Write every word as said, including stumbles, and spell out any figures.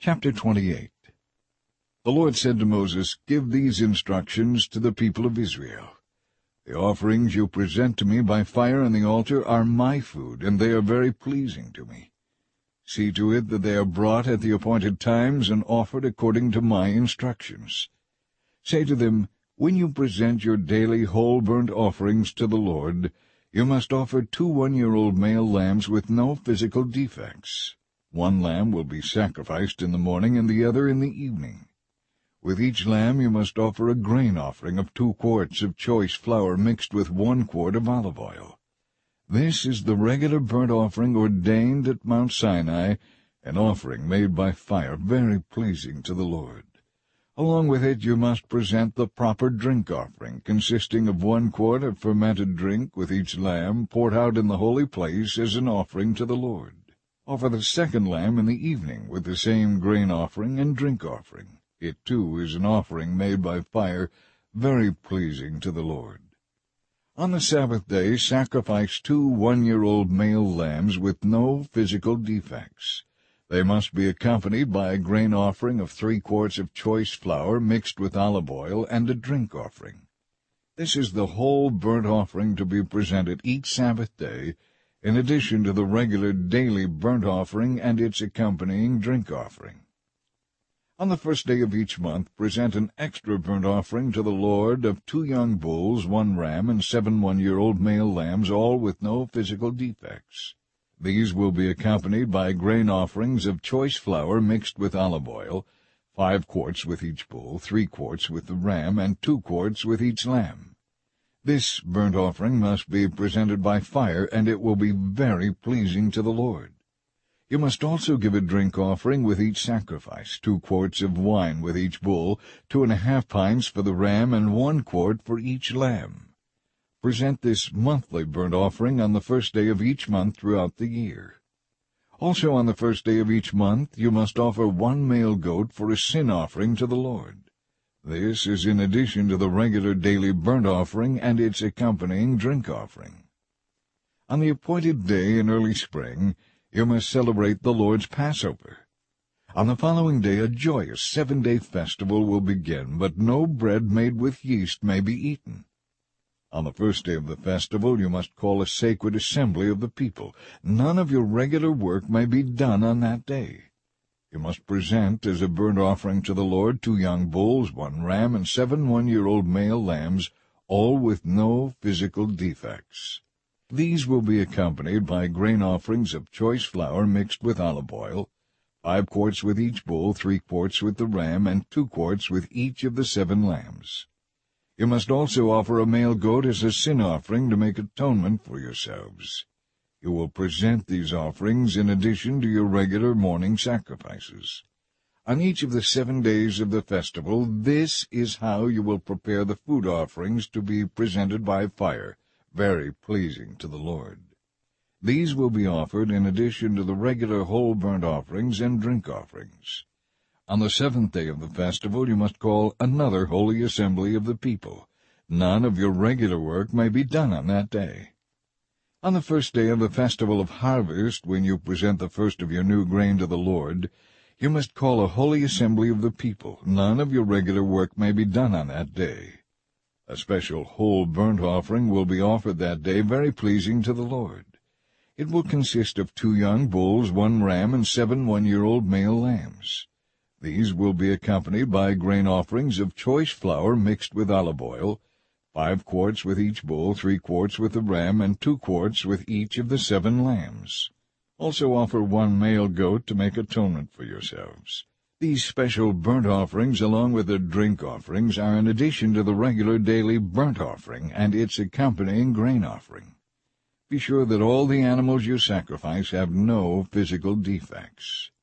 Chapter twenty-eight. The Lord said to Moses, "Give these instructions to the people of Israel. The offerings you present to me by fire on the altar are my food, and they are very pleasing to me. See to it that they are brought at the appointed times and offered according to my instructions. Say to them, when you present your daily whole burnt offerings to the Lord, you must offer two one-year-old male lambs with no physical defects. One lamb will be sacrificed in the morning and the other in the evening. With each lamb you must offer a grain offering of two quarts of choice flour mixed with one quart of olive oil. This is the regular burnt offering ordained at Mount Sinai, an offering made by fire, very pleasing to the Lord. Along with it you must present the proper drink offering, consisting of one quart of fermented drink with each lamb, poured out in the holy place as an offering to the Lord. Offer the second lamb in the evening with the same grain offering and drink offering. It, too, is an offering made by fire, very pleasing to the Lord. On the Sabbath day sacrifice two one-year-old male lambs with no physical defects. They must be accompanied by a grain offering of three quarts of choice flour mixed with olive oil and a drink offering. This is the whole burnt offering to be presented each Sabbath day, in addition to the regular daily burnt offering and its accompanying drink offering. On the first day of each month present an extra burnt offering to the Lord of two young bulls, one ram, and seven one-year-old male lambs, all with no physical defects. These will be accompanied by grain offerings of choice flour mixed with olive oil, five quarts with each bull, three quarts with the ram, and two quarts with each lamb. This burnt offering must be presented by fire, and it will be very pleasing to the Lord. You must also give a drink offering with each sacrifice, two quarts of wine with each bull, two and a half pints for the ram, and one quart for each lamb. Present this monthly burnt offering on the first day of each month throughout the year. Also on the first day of each month you must offer one male goat for a sin offering to the Lord. This is in addition to the regular daily burnt offering and its accompanying drink offering. On the appointed day in early spring, you must celebrate the Lord's Passover. On the following day a joyous seven-day festival will begin, but no bread made with yeast may be eaten. On the first day of the festival you must call a sacred assembly of the people. None of your regular work may be done on that day. You must present as a burnt offering to the Lord two young bulls, one ram, and seven one-year-old male lambs, all with no physical defects. These will be accompanied by grain offerings of choice flour mixed with olive oil, five quarts with each bull, three quarts with the ram, and two quarts with each of the seven lambs. You must also offer a male goat as a sin offering to make atonement for yourselves. You will present these offerings in addition to your regular morning sacrifices. On each of the seven days of the festival, this is how you will prepare the food offerings to be presented by fire, very pleasing to the Lord. These will be offered in addition to the regular whole burnt offerings and drink offerings. On the seventh day of the festival you must call another holy assembly of the people. None of your regular work may be done on that day. On the first day of the festival of harvest, when you present the first of your new grain to the Lord, you must call a holy assembly of the people. None of your regular work may be done on that day. A special whole burnt offering will be offered that day, very pleasing to the Lord. It will consist of two young bulls, one ram, and seven one-year-old male lambs. These will be accompanied by grain offerings of choice flour mixed with olive oil, five quarts with each bull, three quarts with the ram, and two quarts with each of the seven lambs. Also offer one male goat to make atonement for yourselves. These special burnt offerings, along with the drink offerings, are in addition to the regular daily burnt offering and its accompanying grain offering. Be sure that all the animals you sacrifice have no physical defects.